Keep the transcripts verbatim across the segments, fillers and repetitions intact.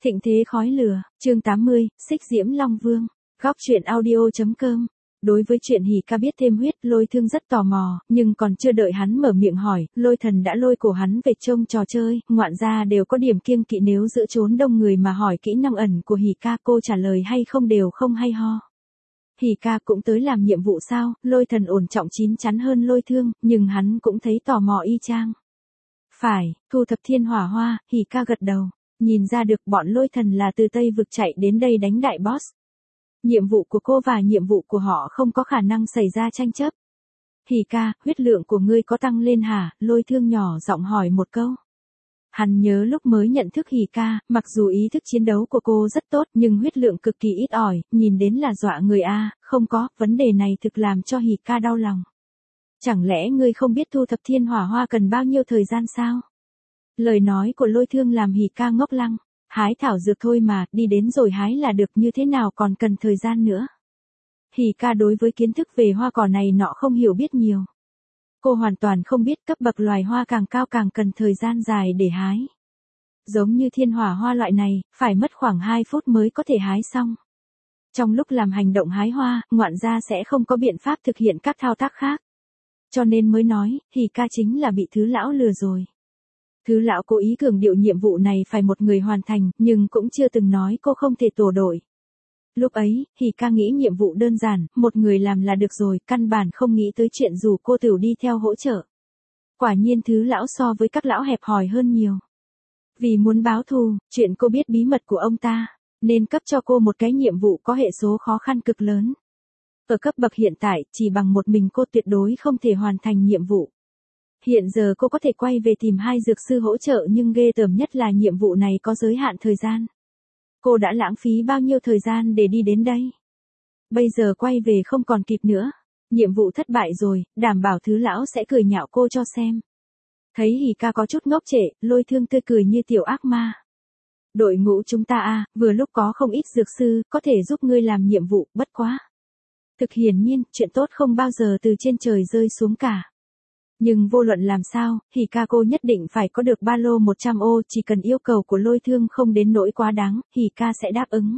Thịnh thế khói lửa, chương tám mươi, Xích Diễm Long Vương, góc truyện audio.com. Đối với chuyện Hỉ Ca biết thêm huyết, Lôi Thương rất tò mò, nhưng còn chưa đợi hắn mở miệng hỏi, Lôi Thần đã lôi cổ hắn về trông trò chơi, ngoạn gia đều có điểm kiêng kỵ nếu giữa chốn đông người mà hỏi kỹ năng ẩn của Hỉ Ca, cô trả lời hay không đều không hay ho. Hỉ Ca cũng tới làm nhiệm vụ sao? Lôi Thần ổn trọng chín chắn hơn Lôi Thương, nhưng hắn cũng thấy tò mò y chang. Phải, thu thập thiên hỏa hoa, Hỉ Ca gật đầu. Nhìn ra được bọn Lôi Thần là từ Tây vực chạy đến đây đánh đại boss. Nhiệm vụ của cô và nhiệm vụ của họ không có khả năng xảy ra tranh chấp. Hỉ Ca, huyết lượng của ngươi có tăng lên hả? Lôi Thương nhỏ giọng hỏi một câu. Hắn nhớ lúc mới nhận thức Hỉ Ca, mặc dù ý thức chiến đấu của cô rất tốt nhưng huyết lượng cực kỳ ít ỏi, nhìn đến là dọa người a, không có, vấn đề này thực làm cho Hỉ Ca đau lòng. Chẳng lẽ ngươi không biết thu thập thiên hỏa hoa cần bao nhiêu thời gian sao? Lời nói của Lôi Thương làm Hỉ Ca ngốc lăng. Hái thảo dược thôi mà, đi đến rồi hái là được, như thế nào còn cần thời gian nữa. Hỉ Ca đối với kiến thức về hoa cỏ này nọ không hiểu biết nhiều. Cô hoàn toàn không biết cấp bậc loài hoa càng cao càng cần thời gian dài để hái. Giống như thiên hỏa hoa loại này, phải mất khoảng hai phút mới có thể hái xong. Trong lúc làm hành động hái hoa, ngoạn gia sẽ không có biện pháp thực hiện các thao tác khác. Cho nên mới nói, Hỉ Ca chính là bị thứ lão lừa rồi. Thứ lão cố ý cường điệu nhiệm vụ này phải một người hoàn thành, nhưng cũng chưa từng nói cô không thể tổ đội. Lúc ấy, Hỉ Ca nghĩ nhiệm vụ đơn giản, một người làm là được rồi, căn bản không nghĩ tới chuyện dù cô Tửu đi theo hỗ trợ. Quả nhiên thứ lão so với các lão hẹp hòi hơn nhiều. Vì muốn báo thù, chuyện cô biết bí mật của ông ta, nên cấp cho cô một cái nhiệm vụ có hệ số khó khăn cực lớn. Ở cấp bậc hiện tại, chỉ bằng một mình cô tuyệt đối không thể hoàn thành nhiệm vụ. Hiện giờ cô có thể quay về tìm hai dược sư hỗ trợ nhưng ghê tởm nhất là nhiệm vụ này có giới hạn thời gian. Cô đã lãng phí bao nhiêu thời gian để đi đến đây? Bây giờ quay về không còn kịp nữa. Nhiệm vụ thất bại rồi, đảm bảo thứ lão sẽ cười nhạo cô cho xem. Thấy Hỉ Ca có chút ngốc trệ, Lôi Thương tươi cười như tiểu ác ma. Đội ngũ chúng ta a, vừa lúc có không ít dược sư, có thể giúp ngươi làm nhiệm vụ, bất quá. Thực hiển nhiên, chuyện tốt không bao giờ từ trên trời rơi xuống cả. Nhưng vô luận làm sao, Hỉ Ca cô nhất định phải có được ba lô một trăm ô, chỉ cần yêu cầu của Lôi Thương không đến nỗi quá đáng, Hỉ Ca sẽ đáp ứng.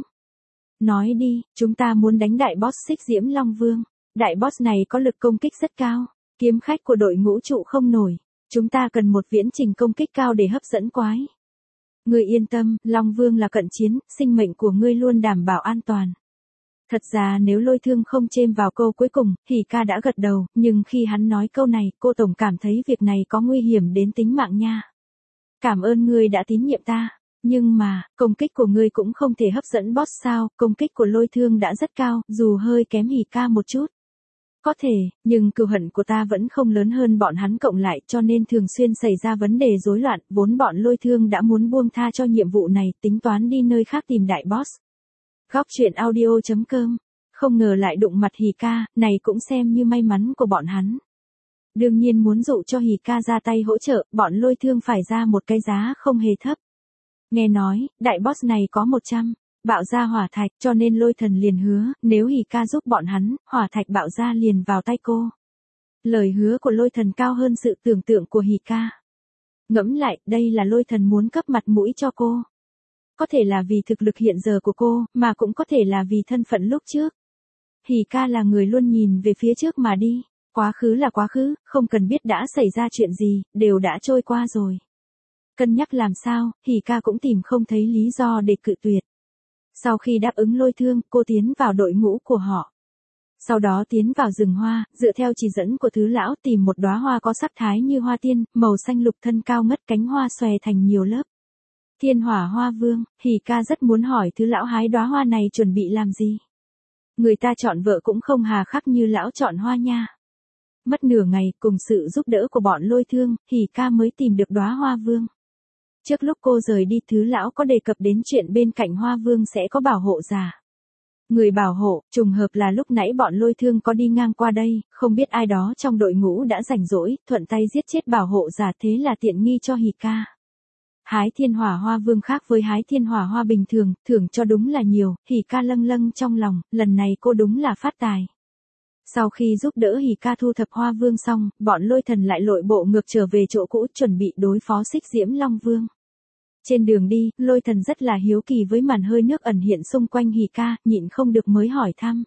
Nói đi, chúng ta muốn đánh đại boss Xích Diễm Long Vương. Đại boss này có lực công kích rất cao, kiếm khách của đội ngũ trụ không nổi. Chúng ta cần một viễn trình công kích cao để hấp dẫn quái. Ngươi yên tâm, Long Vương là cận chiến, sinh mệnh của ngươi luôn đảm bảo an toàn. Thật ra nếu Lôi Thương không chêm vào câu cuối cùng, Hỉ Ca đã gật đầu, nhưng khi hắn nói câu này, cô tổng cảm thấy việc này có nguy hiểm đến tính mạng nha. Cảm ơn ngươi đã tín nhiệm ta, nhưng mà, công kích của ngươi cũng không thể hấp dẫn boss sao, công kích của Lôi Thương đã rất cao, dù hơi kém Hỉ Ca một chút. Có thể, nhưng cừu hận của ta vẫn không lớn hơn bọn hắn cộng lại cho nên thường xuyên xảy ra vấn đề rối loạn, vốn bọn Lôi Thương đã muốn buông tha cho nhiệm vụ này, tính toán đi nơi khác tìm đại boss. Góc truyện audio.com, không ngờ lại đụng mặt Hỉ Ca, này cũng xem như may mắn của bọn hắn. Đương nhiên muốn dụ cho Hỉ Ca ra tay hỗ trợ, bọn Lôi Thương phải ra một cái giá không hề thấp. Nghe nói, đại boss này có một trăm, bạo ra hỏa thạch, cho nên Lôi Thần liền hứa, nếu Hỉ Ca giúp bọn hắn, hỏa thạch bạo ra liền vào tay cô. Lời hứa của Lôi Thần cao hơn sự tưởng tượng của Hỉ Ca. Ngẫm lại, đây là Lôi Thần muốn cấp mặt mũi cho cô. Có thể là vì thực lực hiện giờ của cô, mà cũng có thể là vì thân phận lúc trước. Hỉ Ca là người luôn nhìn về phía trước mà đi, quá khứ là quá khứ, không cần biết đã xảy ra chuyện gì, đều đã trôi qua rồi. Cân nhắc làm sao, Hỉ Ca cũng tìm không thấy lý do để cự tuyệt. Sau khi đáp ứng Lôi Thương, cô tiến vào đội ngũ của họ. Sau đó tiến vào rừng hoa, dựa theo chỉ dẫn của thứ lão tìm một đóa hoa có sắc thái như hoa tiên, màu xanh lục thân cao ngất cánh hoa xòe thành nhiều lớp. Thiên hỏa hoa vương, Hỉ Ca rất muốn hỏi thứ lão hái đóa hoa này chuẩn bị làm gì. Người ta chọn vợ cũng không hà khắc như lão chọn hoa nha. Mất nửa ngày, cùng sự giúp đỡ của bọn Lôi Thương, Hỉ Ca mới tìm được đóa hoa vương. Trước lúc cô rời đi thứ lão có đề cập đến chuyện bên cạnh hoa vương sẽ có bảo hộ giả. Người bảo hộ, trùng hợp là lúc nãy bọn Lôi Thương có đi ngang qua đây, không biết ai đó trong đội ngũ đã rảnh rỗi, thuận tay giết chết bảo hộ giả thế là tiện nghi cho Hỉ Ca. Hái thiên hỏa hoa vương khác với hái thiên hỏa hoa bình thường, thưởng cho đúng là nhiều, Hỉ Ca lâng lâng trong lòng, lần này cô đúng là phát tài. Sau khi giúp đỡ Hỉ Ca thu thập hoa vương xong, bọn Lôi Thần lại lội bộ ngược trở về chỗ cũ chuẩn bị đối phó Xích Diễm Long Vương. Trên đường đi, Lôi Thần rất là hiếu kỳ với màn hơi nước ẩn hiện xung quanh Hỉ ca, nhịn không được mới hỏi thăm.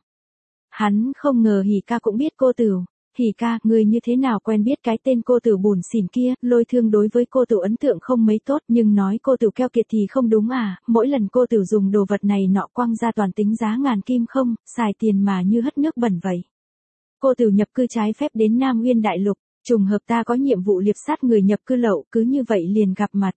Hắn không ngờ Hỉ ca cũng biết cô Tửu. Hỉ ca, người như thế nào quen biết cái tên cô Tửu bủn xỉn kia? Lôi Thương đối với cô Tửu ấn tượng không mấy tốt, nhưng nói cô Tửu keo kiệt thì không đúng à, mỗi lần cô Tửu dùng đồ vật này nọ quăng ra toàn tính giá ngàn kim không, xài tiền mà như hất nước bẩn vậy. Cô Tửu nhập cư trái phép đến Nam Nguyên Đại Lục, trùng hợp ta có nhiệm vụ liệp sát người nhập cư lậu, cứ như vậy liền gặp mặt.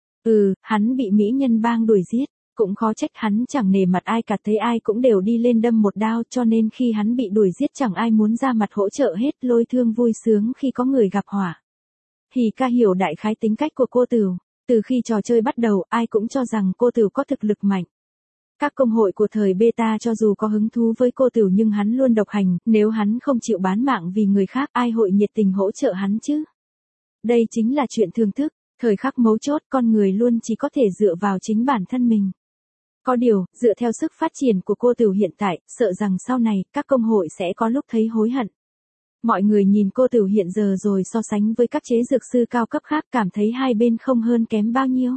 Ừ, hắn bị mỹ nhân bang đuổi giết, cũng khó trách hắn chẳng nể mặt ai cả, thấy ai cũng đều đi lên đâm một đao, cho nên khi hắn bị đuổi giết chẳng ai muốn ra mặt hỗ trợ hết. Lôi Thương vui sướng khi có người gặp họa. Hỉ ca hiểu đại khái tính cách của cô Tửu, từ khi trò chơi bắt đầu ai cũng cho rằng cô Tửu có thực lực mạnh. Các công hội của thời beta cho dù có hứng thú với cô Tửu nhưng hắn luôn độc hành, nếu hắn không chịu bán mạng vì người khác ai hội nhiệt tình hỗ trợ hắn chứ. Đây chính là chuyện thường thức, thời khắc mấu chốt con người luôn chỉ có thể dựa vào chính bản thân mình. Có điều, dựa theo sức phát triển của cô Tửu hiện tại, sợ rằng sau này các công hội sẽ có lúc thấy hối hận. Mọi người nhìn cô Tửu hiện giờ rồi so sánh với các chế dược sư cao cấp khác cảm thấy hai bên không hơn kém bao nhiêu.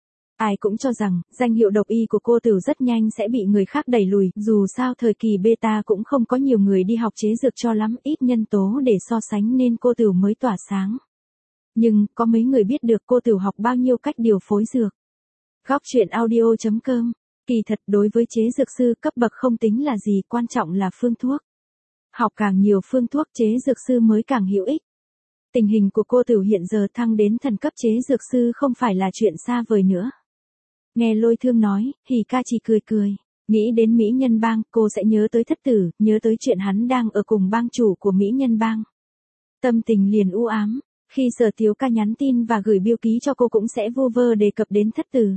Ai cũng cho rằng, danh hiệu độc y của cô Tửu rất nhanh sẽ bị người khác đẩy lùi, dù sao thời kỳ beta cũng không có nhiều người đi học chế dược cho lắm, ít nhân tố để so sánh nên cô Tửu mới tỏa sáng. Nhưng, có mấy người biết được cô Tửu học bao nhiêu cách điều phối dược. Góc truyện audio chấm com. Kỳ thật đối với chế dược sư cấp bậc không tính là gì, quan trọng là phương thuốc. Học càng nhiều phương thuốc chế dược sư mới càng hữu ích. Tình hình của cô Tửu hiện giờ thăng đến thần cấp chế dược sư không phải là chuyện xa vời nữa. Nghe Lôi Thương nói, Hỉ ca chỉ cười cười. Nghĩ đến mỹ nhân bang, cô sẽ nhớ tới thất tử, nhớ tới chuyện hắn đang ở cùng bang chủ của mỹ nhân bang. Tâm tình liền u ám, khi Sở Tiếu ca nhắn tin và gửi bưu ký cho cô cũng sẽ vu vơ đề cập đến thất tử.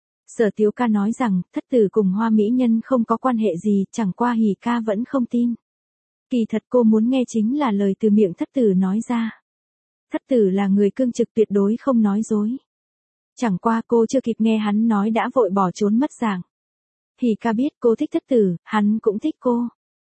Sở Tiếu ca nói rằng, thất tử cùng Hoa mỹ nhân không có quan hệ gì, chẳng qua Hỉ ca vẫn không tin. Kỳ thật cô muốn nghe chính là lời từ miệng thất tử nói ra. Thất tử là người cương trực tuyệt đối không nói dối. Chẳng qua cô chưa kịp nghe hắn nói đã vội bỏ trốn mất dạng. Hỉ ca biết cô thích thất tử, hắn cũng thích cô.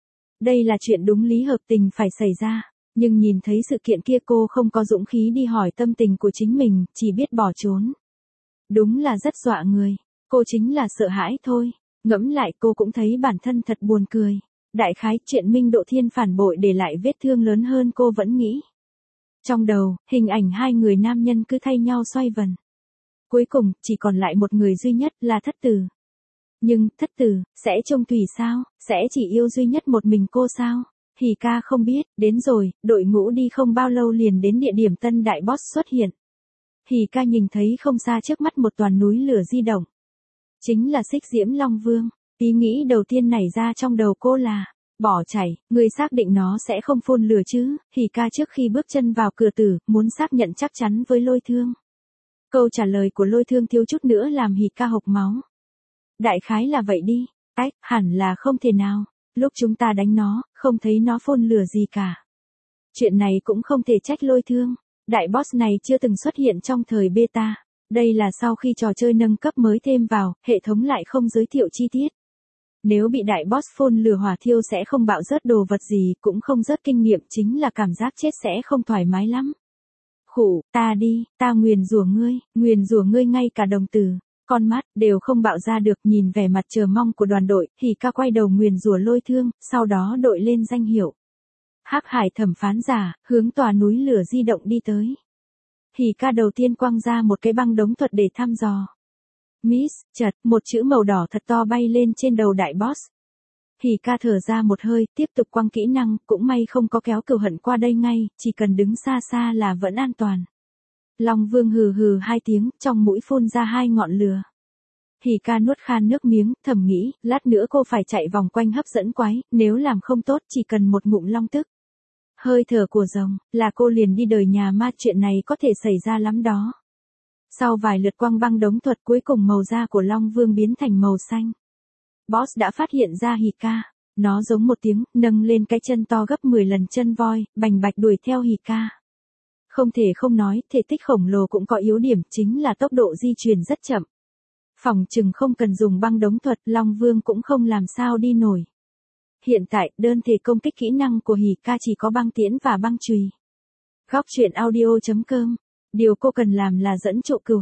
Đây là chuyện đúng lý hợp tình phải xảy ra, nhưng nhìn thấy sự kiện kia cô không có dũng khí đi hỏi tâm tình của chính mình, chỉ biết bỏ trốn. Đúng là rất dọa người, cô chính là sợ hãi thôi, ngẫm lại cô cũng thấy bản thân thật buồn cười. Đại khái chuyện Minh Độ Thiên phản bội để lại vết thương lớn hơn cô vẫn nghĩ. Trong đầu, hình ảnh hai người nam nhân cứ thay nhau xoay vần. Cuối cùng, chỉ còn lại một người duy nhất là thất tử. Nhưng, thất tử, sẽ trông tùy sao, sẽ chỉ yêu duy nhất một mình cô sao? Hỉ ca không biết, đến rồi, đội ngũ đi không bao lâu liền đến địa điểm tân đại boss xuất hiện. Hỉ ca nhìn thấy không xa trước mắt một toàn núi lửa di động. Chính là Xích Diễm Long Vương. Ý nghĩ đầu tiên nảy ra trong đầu cô là, bỏ chạy, người xác định nó sẽ không phun lửa chứ? Hỉ ca trước khi bước chân vào cửa tử, muốn xác nhận chắc chắn với Lôi Thương. Câu trả lời của Lôi Thương thiếu chút nữa làm Hỉ ca hộc máu. Đại khái là vậy đi, ách, hẳn là không thể nào, lúc chúng ta đánh nó, không thấy nó phun lửa gì cả. Chuyện này cũng không thể trách Lôi Thương, đại boss này chưa từng xuất hiện trong thời beta, đây là sau khi trò chơi nâng cấp mới thêm vào, hệ thống lại không giới thiệu chi tiết. Nếu bị đại boss phun lửa hỏa thiêu sẽ không bạo rớt đồ vật gì, cũng không rớt kinh nghiệm, chính là cảm giác chết sẽ không thoải mái lắm. Khủ, ta đi, ta nguyền rủa ngươi, nguyền rủa ngươi ngay cả đồng tử, con mắt, đều không bạo ra được. Nhìn vẻ mặt chờ mong của đoàn đội, Hỉ ca quay đầu nguyền rủa Lôi Thương, sau đó đội lên danh hiệu. Hắc Hải thẩm phán giả, hướng tòa núi lửa di động đi tới. Hỉ ca đầu tiên quăng ra một cái băng đống thuật để thăm dò. Miss, chật, một chữ màu đỏ thật to bay lên trên đầu đại boss. Hỉ ca thở ra một hơi, tiếp tục quăng kỹ năng, cũng may không có kéo cừu hận qua đây ngay, chỉ cần đứng xa xa là vẫn an toàn. Long Vương hừ hừ hai tiếng, trong mũi phun ra hai ngọn lửa. Hỉ ca nuốt khan nước miếng, thầm nghĩ, lát nữa cô phải chạy vòng quanh hấp dẫn quái, nếu làm không tốt chỉ cần một ngụm long tức. Hơi thở của rồng, là cô liền đi đời nhà ma, chuyện này có thể xảy ra lắm đó. Sau vài lượt quăng băng đống thuật cuối cùng màu da của Long Vương biến thành màu xanh. Boss đã phát hiện ra Hỉ ca, nó giống một tiếng, nâng lên cái chân to gấp mười lần chân voi, bành bạch đuổi theo Hỉ ca. Không thể không nói, thể tích khổng lồ cũng có yếu điểm, chính là tốc độ di chuyển rất chậm. Phòng chừng không cần dùng băng đống thuật, Long Vương cũng không làm sao đi nổi. Hiện tại, đơn thể công kích kỹ năng của Hỉ ca chỉ có băng tiễn và băng chùy. Góc truyện audio chấm com. Điều cô cần làm là dẫn dụ cừu hận.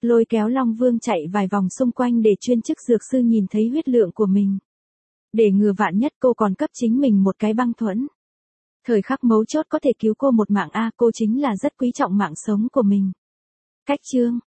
lôi kéo Long Vương chạy vài vòng xung quanh để chuyên chức dược sư nhìn thấy huyết lượng của mình. Để ngừa vạn nhất cô còn cấp chính mình một cái băng thuẫn. Thời khắc mấu chốt có thể cứu cô một mạng a, cô chính là rất quý trọng mạng sống của mình. Cách chương